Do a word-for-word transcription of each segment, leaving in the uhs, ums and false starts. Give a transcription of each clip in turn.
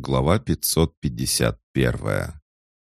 Глава пятьсот пятьдесят один.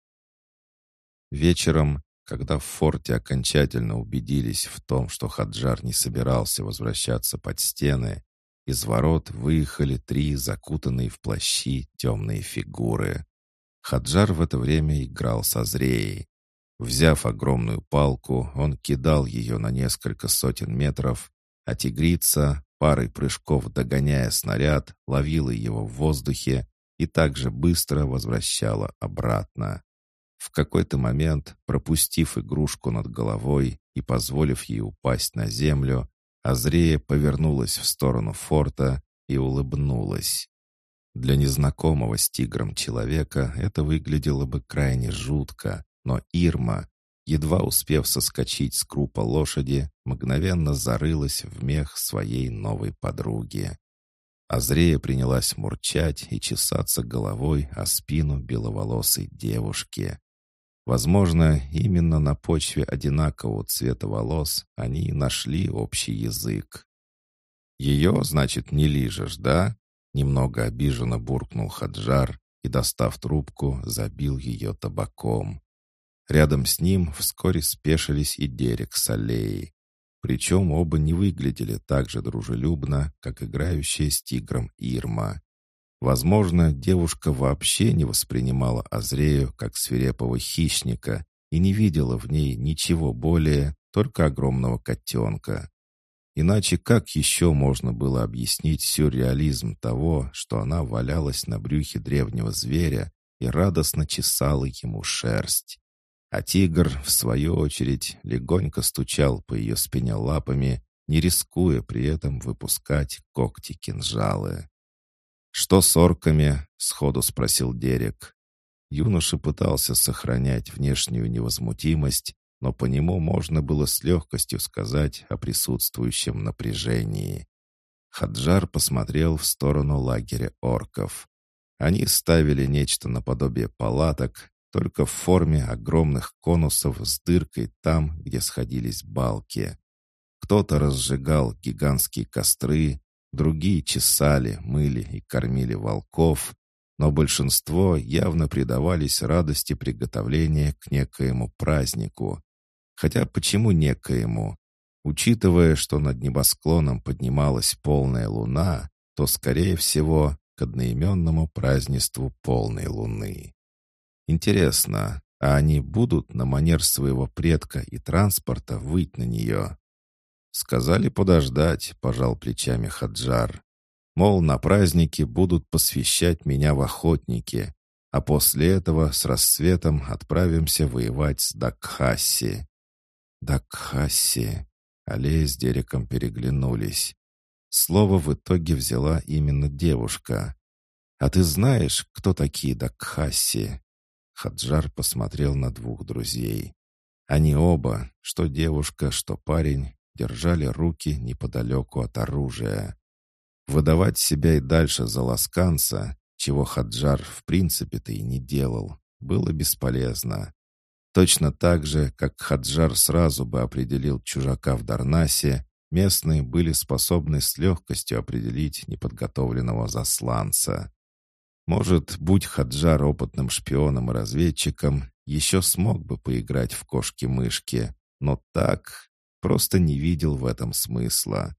Вечером, когда в форте окончательно убедились в том, что Хаджар не собирался возвращаться под стены, из ворот выехали три закутанные в плащи темные фигуры. Хаджар в это время играл с Азреей. Взяв огромную палку, он кидал ее на несколько сотен метров, а тигрица, парой прыжков догоняя снаряд, ловила его в воздухе и также быстро возвращала обратно. В какой-то момент, пропустив игрушку над головой и позволив ей упасть на землю, Азрея повернулась в сторону форта и улыбнулась. Для незнакомого с тигром человека это выглядело бы крайне жутко, но Ирма, едва успев соскочить с крупа лошади, мгновенно зарылась в мех своей новой подруги. Азрея принялась мурчать и чесаться головой о спину беловолосой девушки. Возможно, именно на почве одинакового цвета волос они и нашли общий язык. «Ее, значит, не лижешь, да?» Немного обиженно буркнул Хаджар и, достав трубку, забил ее табаком. Рядом с ним вскоре спешились и Дерек с Аллеей. Причем оба не выглядели так же дружелюбно, как играющая с тигром Ирма. Возможно, девушка вообще не воспринимала Азрею как свирепого хищника и не видела в ней ничего более, только огромного котенка. Иначе как еще можно было объяснить сюрреализм того, что она валялась на брюхе древнего зверя и радостно чесала ему шерсть? А тигр, в свою очередь, легонько стучал по ее спине лапами, не рискуя при этом выпускать когти-кинжалы. «Что с орками?» — сходу спросил Дерек. Юноша пытался сохранять внешнюю невозмутимость, но по нему можно было с легкостью сказать о присутствующем напряжении. Хаджар посмотрел в сторону лагеря орков. Они ставили нечто наподобие палаток, только в форме огромных конусов с дыркой там, где сходились балки. Кто-то разжигал гигантские костры, другие чесали, мыли и кормили волков, но большинство явно предавались радости приготовления к некоему празднику. Хотя почему некоему? Учитывая, что над небосклоном поднималась полная луна, то, скорее всего, к одноименному празднеству полной луны. Интересно, а они будут на манер своего предка и транспорта выть на нее? Сказали подождать, пожал плечами Хаджар. Мол, на празднике будут посвящать меня в охотники, а после этого с рассветом отправимся воевать с Дакхасси. Дакхасси. Аллея с Дереком переглянулись. Слово в итоге взяла именно девушка. «А ты знаешь, кто такие Дакхасси?» Хаджар посмотрел на двух друзей. Они оба, что девушка, что парень, держали руки неподалеку от оружия. Выдавать себя и дальше за ласканца, чего Хаджар в принципе-то и не делал, было бесполезно. Точно так же, как Хаджар сразу бы определил чужака в Дарнасе, местные были способны с легкостью определить неподготовленного засланца. Может, будь Хаджар опытным шпионом и разведчиком, еще смог бы поиграть в кошки-мышки, но так просто не видел в этом смысла.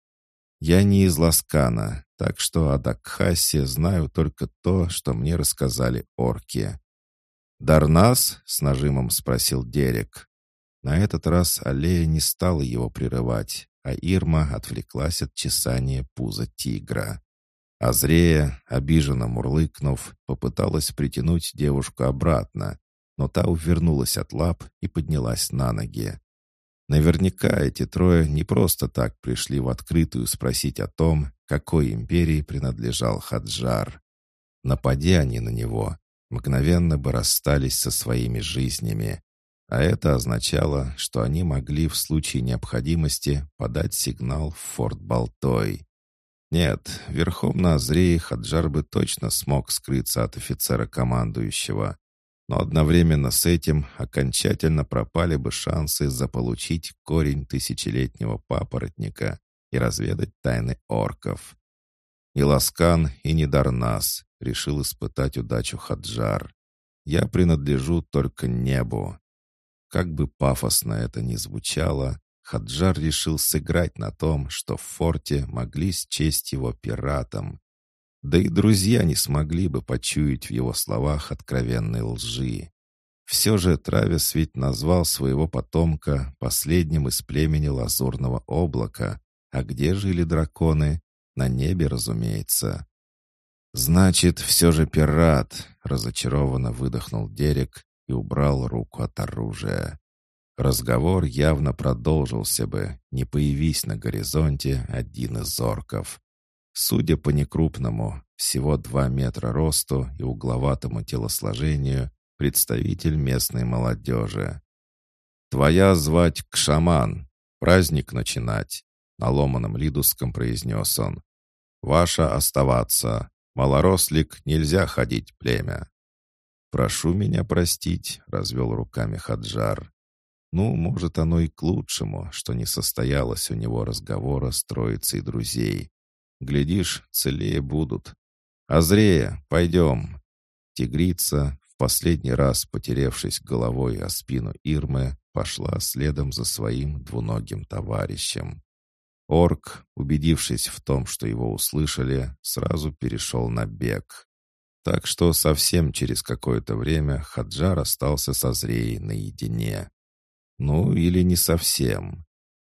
Я не из Ласкана, так что о Дакхасе знаю только то, что мне рассказали орки. «Дарнас?» — с нажимом спросил Дерек. На этот раз Аллея не стала его прерывать, а Ирма отвлеклась от чесания пуза тигра. Азрея, обиженно мурлыкнув, попыталась притянуть девушку обратно, но та увернулась от лап и поднялась на ноги. Наверняка эти трое не просто так пришли в открытую спросить о том, какой империи принадлежал Хаджар. Напади они на него, мгновенно бы расстались со своими жизнями. А это означало, что они могли в случае необходимости подать сигнал в форт Балтой. Нет, верхом на Азрее Хаджар бы точно смог скрыться от офицера-командующего, но одновременно с этим окончательно пропали бы шансы заполучить корень тысячелетнего папоротника и разведать тайны орков. «Не Ласкан и не Дарнас», — решил испытать удачу Хаджар. «Я принадлежу только небу». Как бы пафосно это ни звучало, Хаджар решил сыграть на том, что в форте могли счесть его пиратом. Да и друзья не смогли бы почуять в его словах откровенной лжи. Все же Травис ведь назвал своего потомка последним из племени Лазурного облака. А где жили драконы? На небе, разумеется. «Значит, все же пират», — разочарованно выдохнул Дерек и убрал руку от оружия. Разговор явно продолжился бы, не появись на горизонте один из орков. Судя по некрупному, всего два метра росту и угловатому телосложению, представитель местной молодежи. «Твоя звать Кшаман. Праздник начинать», — на ломаном лидусском произнес он. «Ваша оставаться. Малорослик, нельзя ходить племя». «Прошу меня простить», — развел руками Хаджар. Ну, может, оно и к лучшему, что не состоялось у него разговора с троицей друзей. Глядишь, целее будут. «Азрея, пойдем». Тигрица, в последний раз потеревшись головой о спину Ирмы, пошла следом за своим двуногим товарищем. Орк, убедившись в том, что его услышали, сразу перешел на бег. Так что совсем через какое-то время Хаджар остался со Азреей наедине. Ну, или не совсем.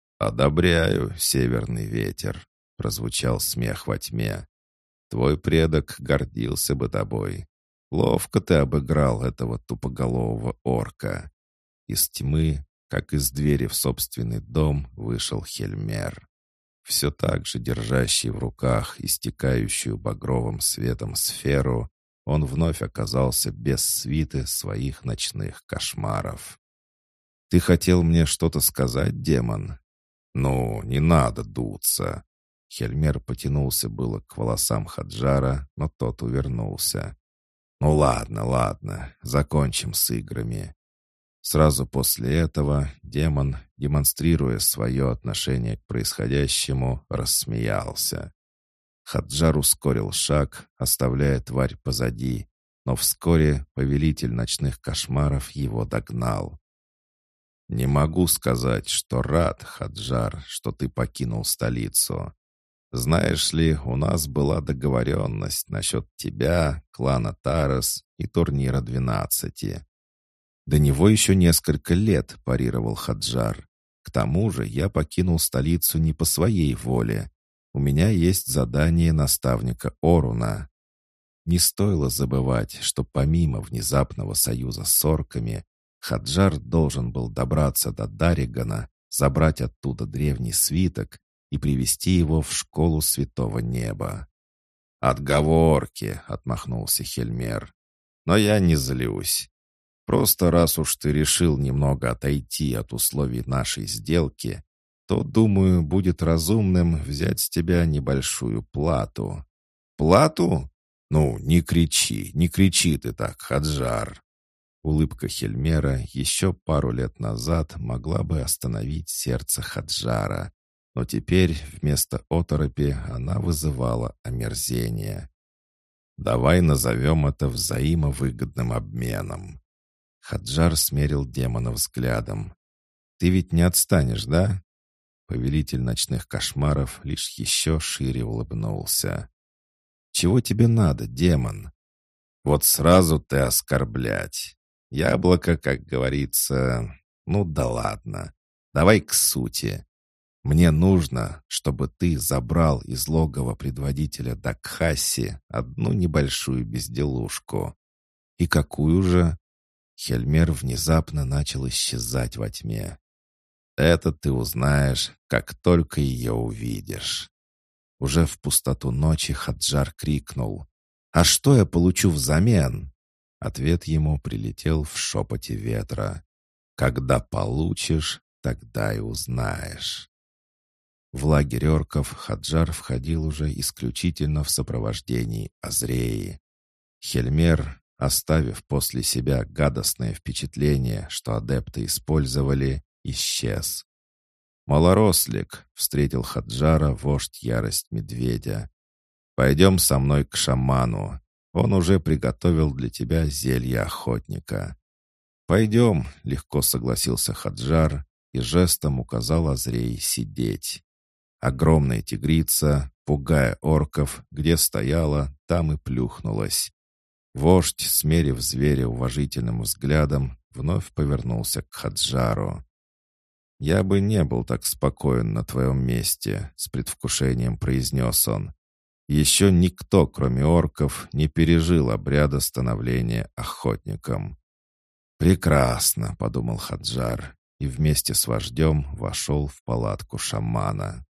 «Одобряю, северный ветер», — прозвучал смех во тьме. «Твой предок гордился бы тобой. Ловко ты обыграл этого тупоголового орка». Из тьмы, как из двери в собственный дом, вышел Хельмер. Все так же держащий в руках истекающую багровым светом сферу, он вновь оказался без свиты своих ночных кошмаров. «Ты хотел мне что-то сказать, демон?» «Ну, не надо дуться». Хельмер потянулся было к волосам Хаджара, но тот увернулся. «Ну ладно, ладно, закончим с играми». Сразу после этого демон, демонстрируя свое отношение к происходящему, рассмеялся. Хаджар ускорил шаг, оставляя тварь позади, но вскоре повелитель ночных кошмаров его догнал. «Не могу сказать, что рад, Хаджар, что ты покинул столицу. Знаешь ли, у нас была договоренность насчет тебя, клана Тарас и турнира двенадцати. До него еще несколько лет», — парировал Хаджар. «К тому же я покинул столицу не по своей воле. У меня есть задание наставника Оруна». Не стоило забывать, что помимо внезапного союза с орками, Хаджар должен был добраться до Даригана, забрать оттуда древний свиток и привести его в школу Святого Неба. «Отговорки!» — отмахнулся Хельмер. «Но я не злюсь. Просто раз уж ты решил немного отойти от условий нашей сделки, то, думаю, будет разумным взять с тебя небольшую плату». «Плату? Ну, не кричи, не кричи ты так, Хаджар!» Улыбка Хельмера еще пару лет назад могла бы остановить сердце Хаджара, но теперь вместо оторопи она вызывала омерзение. «Давай назовем это взаимовыгодным обменом». Хаджар смерил демона взглядом. «Ты ведь не отстанешь, да?» Повелитель ночных кошмаров лишь еще шире улыбнулся. «Чего тебе надо, демон?» «Вот сразу ты оскорблять. Яблоко, как говорится, ну да ладно. Давай к сути. Мне нужно, чтобы ты забрал из логова предводителя Дакхаси одну небольшую безделушку». «И какую же?» Хельмер внезапно начал исчезать во тьме. «Это ты узнаешь, как только ее увидишь». Уже в пустоту ночи Хаджар крикнул: «А что я получу взамен?» Ответ ему прилетел в шепоте ветра: «Когда получишь, тогда и узнаешь». В лагерь орков Хаджар входил уже исключительно в сопровождении Азреи. Хельмер, оставив после себя гадостное впечатление, что адепты использовали, исчез. «Малорослик», — встретил Хаджара вождь Ярость Медведя. «Пойдем со мной к шаману. Он уже приготовил для тебя зелье охотника». «Пойдем», — легко согласился Хаджар и жестом указал Азрей сидеть. Огромная тигрица, пугая орков, где стояла, там и плюхнулась. Вождь, смерив зверя уважительным взглядом, вновь повернулся к Хаджару. «Я бы не был так спокоен на твоем месте», — с предвкушением произнес он. «Еще никто, кроме орков, не пережил обряда становления охотником». «Прекрасно», — подумал Хаджар, и вместе с вождем вошел в палатку шамана.